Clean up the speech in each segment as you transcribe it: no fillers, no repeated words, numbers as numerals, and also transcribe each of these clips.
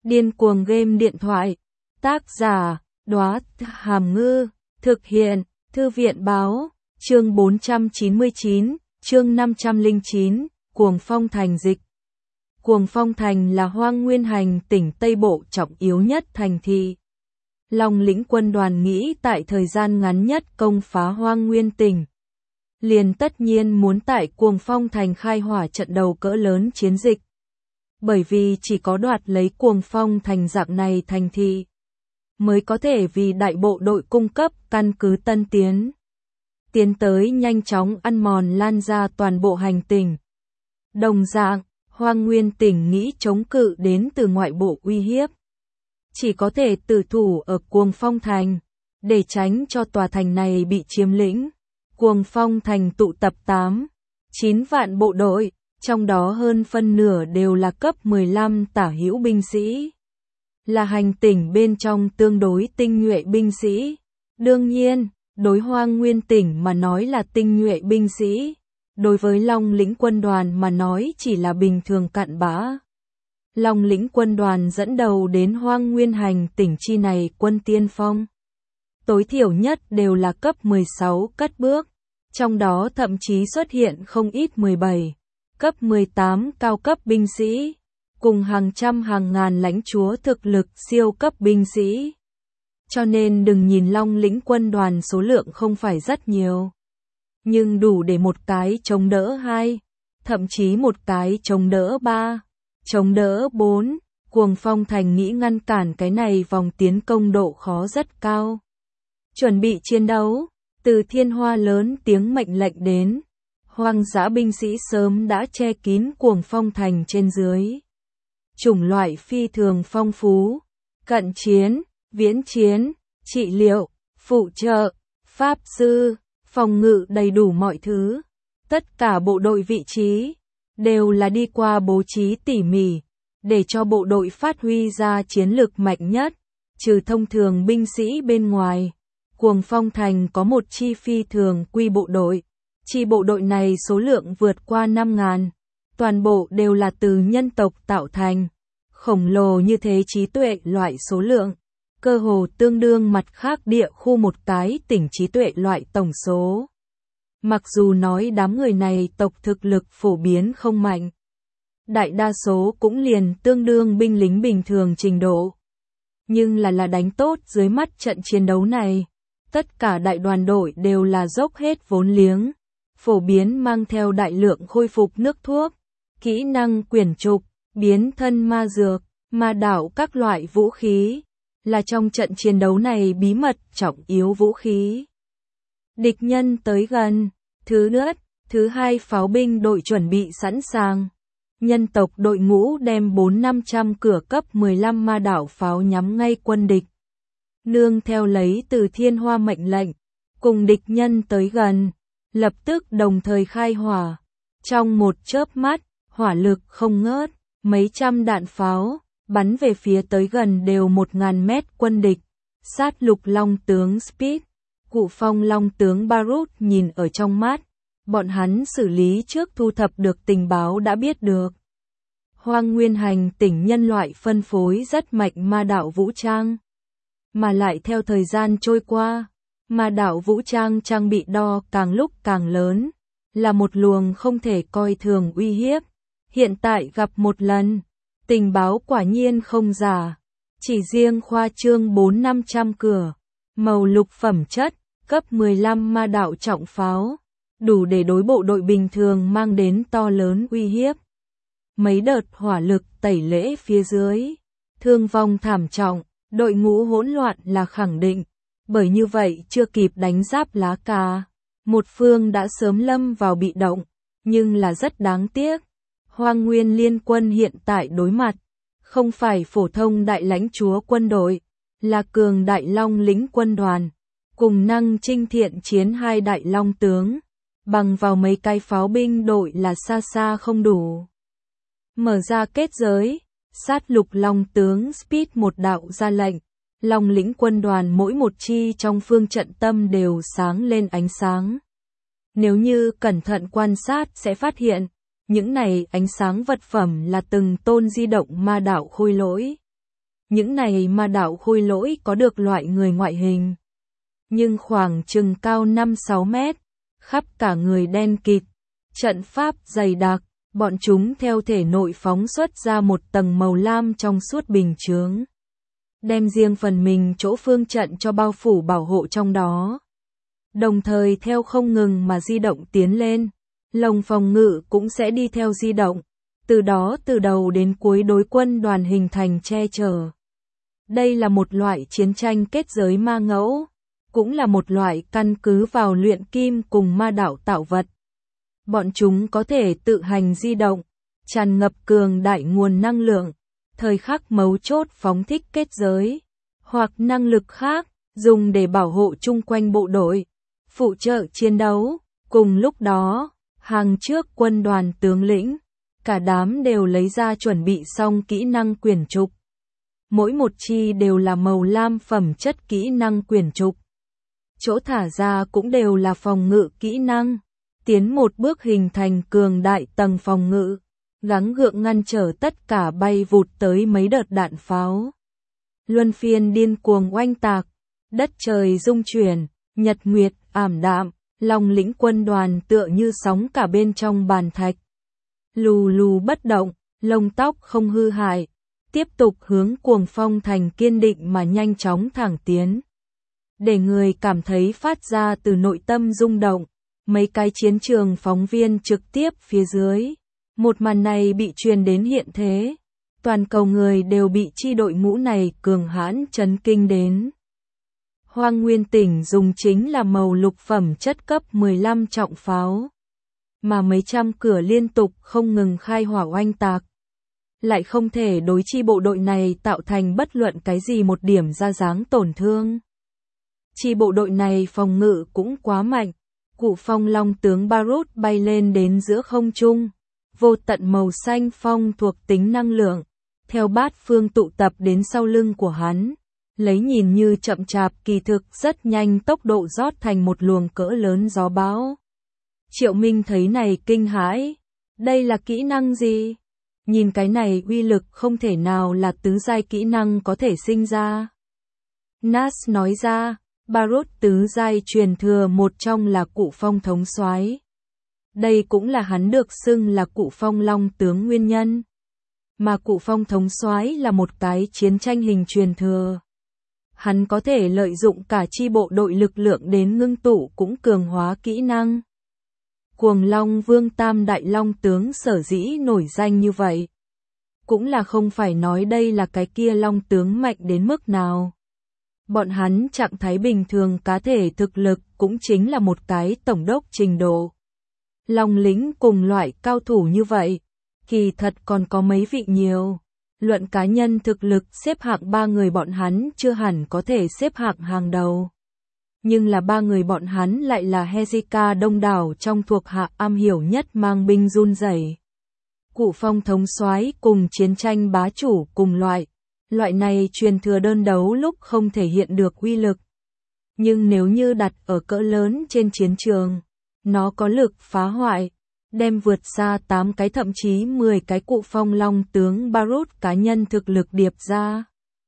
Điên cuồng game điện thoại. Tác giả, Đóa Hàm Ngư. Thực hiện, Thư viện báo. Chương 499, chương 509, Cuồng Phong Thành dịch. Cuồng Phong Thành là Hoang Nguyên Hành tỉnh Tây Bộ trọng yếu nhất thành thị. Long lĩnh quân đoàn nghĩ tại thời gian ngắn nhất công phá Hoang Nguyên tỉnh. Liền tất nhiên muốn tại Cuồng Phong Thành khai hỏa trận đầu cỡ lớn chiến dịch. Bởi vì chỉ có đoạt lấy Cuồng Phong Thành dạng này thành thị, mới có thể vì đại bộ đội cung cấp căn cứ tân tiến. Tiến tới nhanh chóng ăn mòn lan ra toàn bộ hành tỉnh. Đồng dạng, Hoang Nguyên tỉnh nghĩ chống cự đến từ ngoại bộ uy hiếp. Chỉ có thể tử thủ ở Cuồng Phong Thành, để tránh cho tòa thành này bị chiếm lĩnh. Cuồng Phong Thành tụ tập 8-9 vạn bộ đội, trong đó hơn phân nửa đều là cấp 15 tả hữu binh sĩ. Là hành tỉnh bên trong tương đối tinh nhuệ binh sĩ. Đương nhiên, đối Hoang Nguyên tỉnh mà nói là tinh nhuệ binh sĩ. Đối với Long lĩnh quân đoàn mà nói chỉ là bình thường cặn bã. Long lĩnh quân đoàn dẫn đầu đến Hoang Nguyên Hành tỉnh chi này quân tiên phong. Tối thiểu nhất đều là cấp 16 cất bước. Trong đó thậm chí xuất hiện không ít 17, cấp 18 cao cấp binh sĩ. Cùng hàng trăm hàng ngàn lãnh chúa thực lực siêu cấp binh sĩ. Cho nên đừng nhìn Long lĩnh quân đoàn số lượng không phải rất nhiều. Nhưng đủ để một cái chống đỡ 2, thậm chí một cái chống đỡ 3, chống đỡ 4. Cuồng Phong Thành nghĩ ngăn cản cái này vòng tiến công độ khó rất cao. Chuẩn bị chiến đấu, từ thiên hoa lớn tiếng mệnh lệnh đến. Hoang dã binh sĩ sớm đã che kín Cuồng Phong Thành trên dưới. Chủng loại phi thường phong phú, cận chiến, viễn chiến, trị liệu, phụ trợ, pháp sư, phòng ngự đầy đủ mọi thứ. Tất cả bộ đội vị trí, đều là đi qua bố trí tỉ mỉ, để cho bộ đội phát huy ra chiến lực mạnh nhất, trừ thông thường binh sĩ bên ngoài. Cuồng Phong Thành có một chi phi thường quy bộ đội, chi bộ đội này số lượng vượt qua 5.000, toàn bộ đều là từ nhân tộc tạo thành. Khổng lồ như thế trí tuệ loại số lượng, cơ hồ tương đương mặt khác địa khu một cái tỉnh trí tuệ loại tổng số. Mặc dù nói đám người này tộc thực lực phổ biến không mạnh, đại đa số cũng liền tương đương binh lính bình thường trình độ. Nhưng là đánh tốt dưới mắt trận chiến đấu này, tất cả đại đoàn đội đều là dốc hết vốn liếng, phổ biến mang theo đại lượng khôi phục nước thuốc, kỹ năng quyển trục, biến thân ma dược, ma đạo các loại vũ khí, là trong trận chiến đấu này bí mật trọng yếu vũ khí. Địch nhân tới gần, thứ hai pháo binh đội chuẩn bị sẵn sàng. Nhân tộc đội ngũ đem 400-500 cửa cấp 15 ma đạo pháo nhắm ngay quân địch. Nương theo lấy từ thiên hoa mệnh lệnh, cùng địch nhân tới gần, lập tức đồng thời khai hỏa. Trong một chớp mắt, hỏa lực không ngớt, mấy trăm đạn pháo, bắn về phía tới gần đều 1.000 mét quân địch. Sát lục long tướng Speed, Cụ Phong long tướng Barut nhìn ở trong mắt. Bọn hắn xử lý trước thu thập được tình báo đã biết được. Hoang Nguyên Hành tỉnh nhân loại phân phối rất mạnh ma đạo vũ trang. Mà lại theo thời gian trôi qua, ma đạo vũ trang trang bị đo càng lúc càng lớn, là một luồng không thể coi thường uy hiếp. Hiện tại gặp một lần, tình báo quả nhiên không giả. Chỉ riêng khoa trương 400-500 cửa, màu lục phẩm chất, cấp 15 ma đạo trọng pháo, đủ để đối bộ đội bình thường mang đến to lớn uy hiếp. Mấy đợt hỏa lực tẩy lễ phía dưới, thương vong thảm trọng, đội ngũ hỗn loạn là khẳng định, bởi như vậy chưa kịp đánh giáp lá cà, một phương đã sớm lâm vào bị động, nhưng là rất đáng tiếc. Hoang Nguyên Liên quân hiện tại đối mặt, không phải phổ thông đại lãnh chúa quân đội, là cường đại Long lĩnh quân đoàn, cùng năng trinh thiện chiến hai đại long tướng, bằng vào mấy cái pháo binh đội là xa xa không đủ. Mở ra kết giới, sát lục long tướng Speed một đạo ra lệnh, Long lĩnh quân đoàn mỗi một chi trong phương trận tâm đều sáng lên ánh sáng. Nếu như cẩn thận quan sát sẽ phát hiện, những này ánh sáng vật phẩm là từng tôn di động ma đạo khôi lỗi. Những này ma đạo khôi lỗi có được loại người ngoại hình, nhưng khoảng chừng cao 5-6 mét, khắp cả người đen kịt, trận pháp dày đặc, bọn chúng theo thể nội phóng xuất ra một tầng màu lam trong suốt bình chướng, đem riêng phần mình chỗ phương trận cho bao phủ bảo hộ trong đó. Đồng thời theo không ngừng mà di động tiến lên, lồng phòng ngự cũng sẽ đi theo di động, từ đó từ đầu đến cuối đối quân đoàn hình thành che chở. Đây là một loại chiến tranh kết giới ma ngẫu, cũng là một loại căn cứ vào luyện kim cùng ma đạo tạo vật. Bọn chúng có thể tự hành di động, tràn ngập cường đại nguồn năng lượng, thời khắc mấu chốt phóng thích kết giới, hoặc năng lực khác, dùng để bảo hộ chung quanh bộ đội, phụ trợ chiến đấu. Cùng lúc đó, hàng trước quân đoàn tướng lĩnh, cả đám đều lấy ra chuẩn bị xong kỹ năng quyển trục. Mỗi một chi đều là màu lam phẩm chất kỹ năng quyển trục. Chỗ thả ra cũng đều là phòng ngự kỹ năng, tiến một bước hình thành cường đại tầng phòng ngự, gắng gượng ngăn trở tất cả bay vụt tới mấy đợt đạn pháo. Luân phiên điên cuồng oanh tạc, đất trời rung chuyển, nhật nguyệt ảm đạm, Long lĩnh quân đoàn tựa như sóng cả bên trong bàn thạch. Lù lù bất động, lông tóc không hư hại, tiếp tục hướng Cuồng Phong thành kiên định mà nhanh chóng thẳng tiến. Để người cảm thấy phát ra từ nội tâm rung động, mấy cái chiến trường phóng viên trực tiếp phía dưới. Một màn này bị truyền đến hiện thế. Toàn cầu người đều bị chi đội ngũ này cường hãn chấn kinh đến. Hoang Nguyên tỉnh dùng chính là màu lục phẩm chất cấp 15 trọng pháo. Mà mấy trăm cửa liên tục không ngừng khai hỏa oanh tạc. Lại không thể đối chi bộ đội này tạo thành bất luận cái gì một điểm ra dáng tổn thương. Chi bộ đội này phòng ngự cũng quá mạnh. Cụ phong long tướng Barut bay lên đến giữa không trung. Vô tận màu xanh phong thuộc tính năng lượng. Theo bát phương tụ tập đến sau lưng của hắn. Lấy nhìn như chậm chạp kỳ thực rất nhanh tốc độ rót thành một luồng cỡ lớn gió bão. Triệu Minh thấy này kinh hãi. Đây là kỹ năng gì? Nhìn cái này uy lực không thể nào là tứ giai kỹ năng có thể sinh ra. Nas nói ra, Barut tứ giai truyền thừa một trong là Cụ Phong thống soái. Đây cũng là hắn được xưng là Cụ Phong long tướng nguyên nhân. Mà Cụ Phong thống soái là một cái chiến tranh hình truyền thừa. Hắn có thể lợi dụng cả chi bộ đội lực lượng đến ngưng tụ cũng cường hóa kỹ năng. Cuồng Long Vương Tam Đại Long tướng sở dĩ nổi danh như vậy. Cũng là không phải nói đây là cái kia Long tướng mạnh đến mức nào. Bọn hắn trạng thái bình thường cá thể thực lực cũng chính là một cái tổng đốc trình độ. Long lĩnh cùng loại cao thủ như vậy, kỳ thật còn có mấy vị nhiều. Luận cá nhân thực lực xếp hạng 3 người bọn hắn chưa hẳn có thể xếp hạng hàng đầu. Nhưng là 3 người bọn hắn lại là Hezekiah đông đảo trong thuộc hạ am hiểu nhất mang binh run rẩy. Cụ Phong thống soái cùng chiến tranh bá chủ cùng loại. Loại này truyền thừa đơn đấu lúc không thể hiện được uy lực. Nhưng nếu như đặt ở cỡ lớn trên chiến trường, nó có lực phá hoại, đem vượt xa 8 cái thậm chí 10 cái Cụ Phong long tướng Barut cá nhân thực lực điệp ra.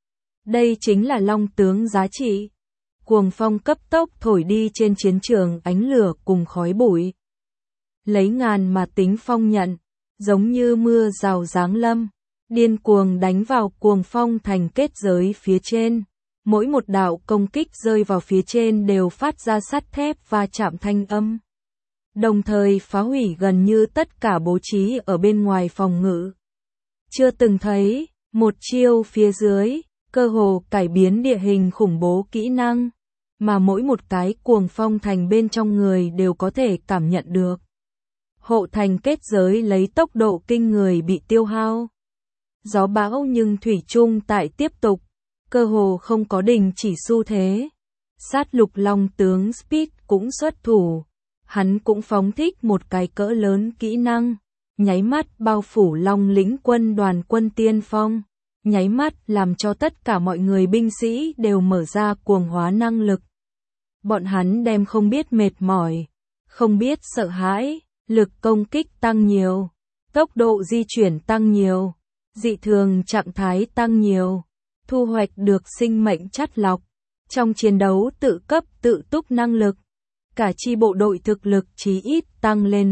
Đây chính là long tướng giá trị. Cuồng phong cấp tốc thổi đi trên chiến trường ánh lửa cùng khói bụi. Lấy ngàn mà tính phong nhận, giống như mưa rào giáng lâm, điên cuồng đánh vào Cuồng Phong thành kết giới phía trên. Mỗi một đạo công kích rơi vào phía trên đều phát ra sắt thép và chạm thanh âm. Đồng thời phá hủy gần như tất cả bố trí ở bên ngoài phòng ngự. Chưa từng thấy, một chiêu phía dưới, cơ hồ cải biến địa hình khủng bố kỹ năng, mà mỗi một cái Cuồng Phong thành bên trong người đều có thể cảm nhận được. Hộ thành kết giới lấy tốc độ kinh người bị tiêu hao. Gió bão nhưng thủy chung tại tiếp tục, cơ hồ không có đình chỉ xu thế. Sát lục long tướng Speed cũng xuất thủ. Hắn cũng phóng thích một cái cỡ lớn kỹ năng, nháy mắt bao phủ Long lĩnh quân đoàn quân tiên phong, nháy mắt làm cho tất cả mọi người binh sĩ đều mở ra cuồng hóa năng lực. Bọn hắn đem không biết mệt mỏi, không biết sợ hãi, lực công kích tăng nhiều, tốc độ di chuyển tăng nhiều, dị thường trạng thái tăng nhiều, thu hoạch được sinh mệnh chất lọc. Trong chiến đấu tự cấp tự túc năng lực, cả chi bộ đội thực lực chí ít tăng lên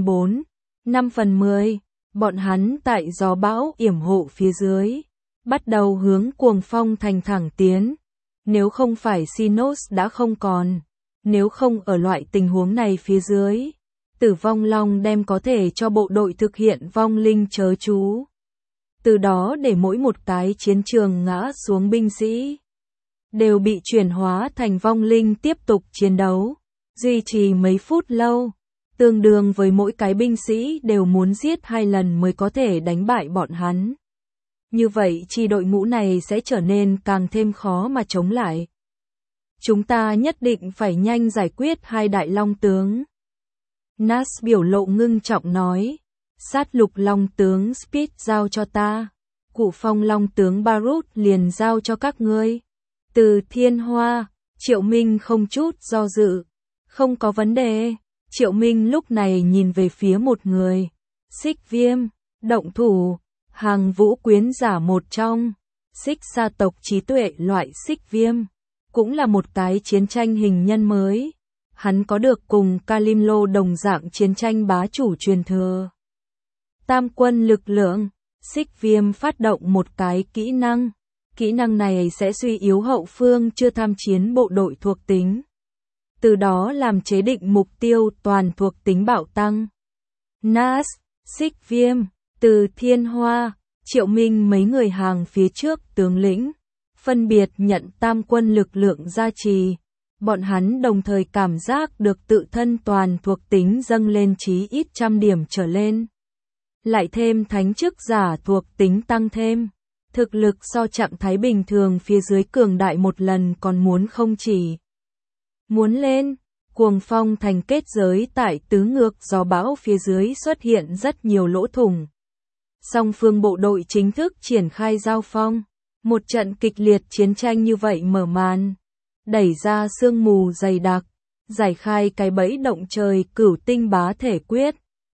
4/5/10. Bọn hắn tại gió bão yểm hộ phía dưới, bắt đầu hướng Cuồng Phong Thành thẳng tiến. Nếu không phải Sinos đã không còn, nếu không ở loại tình huống này phía dưới, Tử Vong Long đem có thể cho bộ đội thực hiện vong linh chớ chú. Từ đó để mỗi một cái chiến trường ngã xuống binh sĩ đều bị chuyển hóa thành vong linh tiếp tục chiến đấu, duy trì mấy phút lâu, tương đương với mỗi cái binh sĩ đều muốn giết 2 lần mới có thể đánh bại bọn hắn. Như vậy chi đội ngũ này sẽ trở nên càng thêm khó mà chống lại. Chúng ta nhất định phải nhanh giải quyết 2 đại long tướng. Nas biểu lộ ngưng trọng nói, sát lục long tướng Speed giao cho ta, Cụ Phong long tướng Barut liền giao cho các ngươi. Từ Thiên Hoa, Triệu Minh không chút do dự, không có vấn đề. Triệu Minh lúc này nhìn về phía một người, Xích Viêm, động thủ, Hàng Vũ quyến giả một trong, Xích gia tộc trí tuệ loại Xích Viêm, cũng là một cái chiến tranh hình nhân mới. Hắn có được cùng Kalimlo đồng dạng chiến tranh bá chủ truyền thừa. Tam quân lực lượng, Xích Viêm phát động một cái kỹ năng. Kỹ năng này sẽ suy yếu hậu phương chưa tham chiến bộ đội thuộc tính, từ đó làm chế định mục tiêu toàn thuộc tính bạo tăng. Nas, Xích Viêm, Từ Thiên Hoa, Triệu Minh mấy người hàng phía trước tướng lĩnh, phân biệt nhận tam quân lực lượng gia trì. Bọn hắn đồng thời cảm giác được tự thân toàn thuộc tính dâng lên chí ít 100 điểm trở lên. Lại thêm thánh chức giả thuộc tính tăng thêm. Thực lực so trạng thái bình thường phía dưới cường đại một lần còn muốn không chỉ. Muốn lên, Cuồng Phong Thành kết giới tại tứ ngược gió bão phía dưới xuất hiện rất nhiều lỗ thủng. Song phương bộ đội chính thức triển khai giao phong. Một trận kịch liệt chiến tranh như vậy mở màn. Đẩy ra sương mù dày đặc, giải khai cái bẫy động trời cửu tinh bá thể quyết.